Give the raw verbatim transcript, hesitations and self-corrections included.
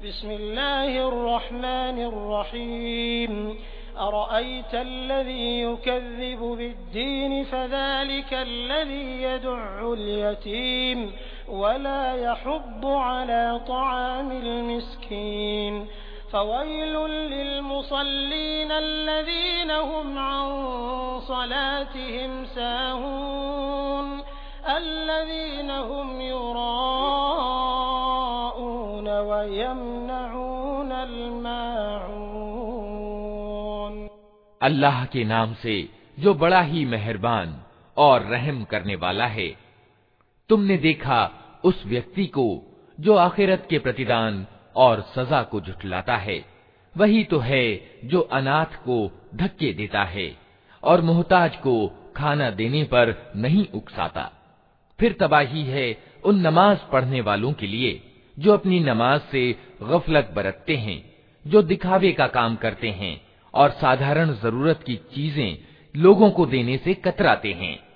बिस्मिल्लाहिर्रहमानिर्रहीम अरअयतल्लज़ी युकज़्ज़िबु बिद्दीन फ़ज़ालिकल्लज़ी यदु'उल यतीम वला यहुद्दु अला तआमिल मिस्कीन फ़वैलुल लिलमुसल्लीन अल्लज़ीन हुम अन सलातिहिम साहून अल्लज़ीन हुम युराऊन व यमनऊनल माऊन। अल्लाह के नाम से जो बड़ा ही मेहरबान और रहम करने वाला है। तुमने देखा उस व्यक्ति को जो आखिरत के प्रतिदान और सजा को झुठलाता है, वही तो है जो अनाथ को धक्के देता है और मोहताज को खाना देने पर नहीं उकसाता। फिर तबाही है उन नमाज पढ़ने वालों के लिए जो अपनी नमाज से गफलत बरतते हैं, जो दिखावे का काम करते हैं और साधारण जरूरत की चीजें लोगों को देने से कतराते हैं।